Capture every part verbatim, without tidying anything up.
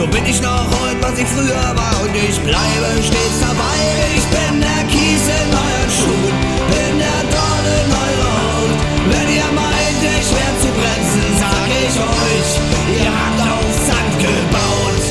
So bin ich noch heute, was ich früher war, und ich bleibe stets dabei. Ich bin der Kies in euren Schuhen, bin der Dorn in eurer Haut. Wenn ihr meint, ich wär zu bremsen, sag ich euch, ihr habt auf Sand gebaut.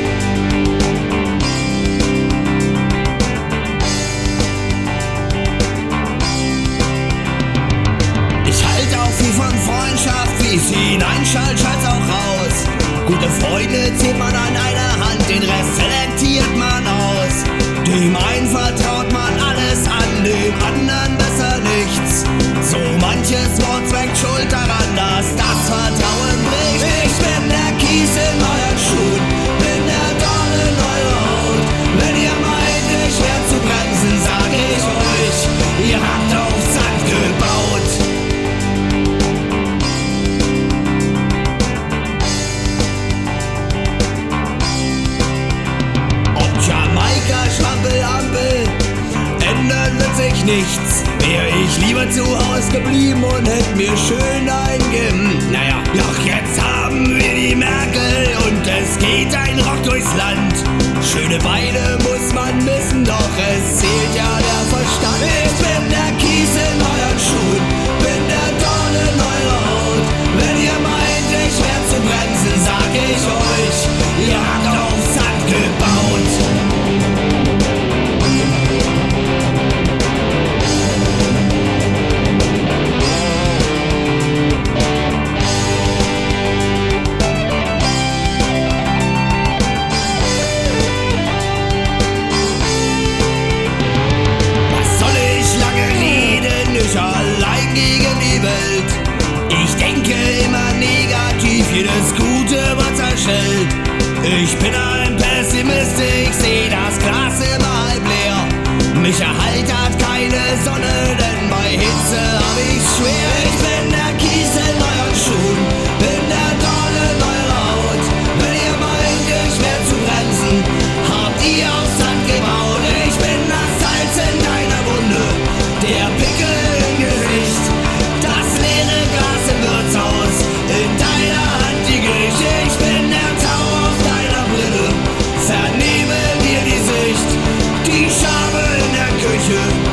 Ich halt auch viel von Freundschaft, wie sie hineinschallt, schalt's auch raus. Gute Freunde zählt man an einer Hand, den Rest selektiert man aus. Dem einen vertraut man alles an, dem anderen besser nichts. So manches Wort zwängt schuld daran, dass das Vertrauen bricht. Ich bin der Kies in euren Schuhen, bin der Dorn in eurer Haut. Wenn ihr meint, ich wär zu bremsen, sag ich euch, ihr habt auf Sand gebaut. Schwampelampel, ändern wird sich nichts. Wär ich lieber zu Haus geblieben und hätt mir schön eingeben. Naja, doch jetzt haben wir die Merkel und es geht ein Rock durchs Land. Schöne Beine muss man missen, doch es zählt ja der Verstand. Ich bin der Kies in euren Schuhen, bin der Dorn in eurer Haut. Wenn ihr meint, ich wär zu bremsen, sag ich euch, ihr habt auf Sand gebaut. Allein gegen die Welt. Ich denke immer negativ, jedes Gute wird zerschellt. Ich bin ein Pessimist, ich seh das Glas immer halb leer. Mich erheitert keine Sonne, denn bei Hitze hab ich's schwer. Ich bin der Kies in euren Schuhen, bin der Dorn in eurer Haut. Wenn ihr meint, ich wär zu bremsen, habt ihr auf Sand gebaut. Ich bin das Salz in deiner Wunde, der Pickel im Gesicht, das leere Glas im Wirtshaus, in deiner Hand die Gicht. Ich bin der Tau auf deiner Brille, vernehme dir die Sicht, die Schabe in der Küche.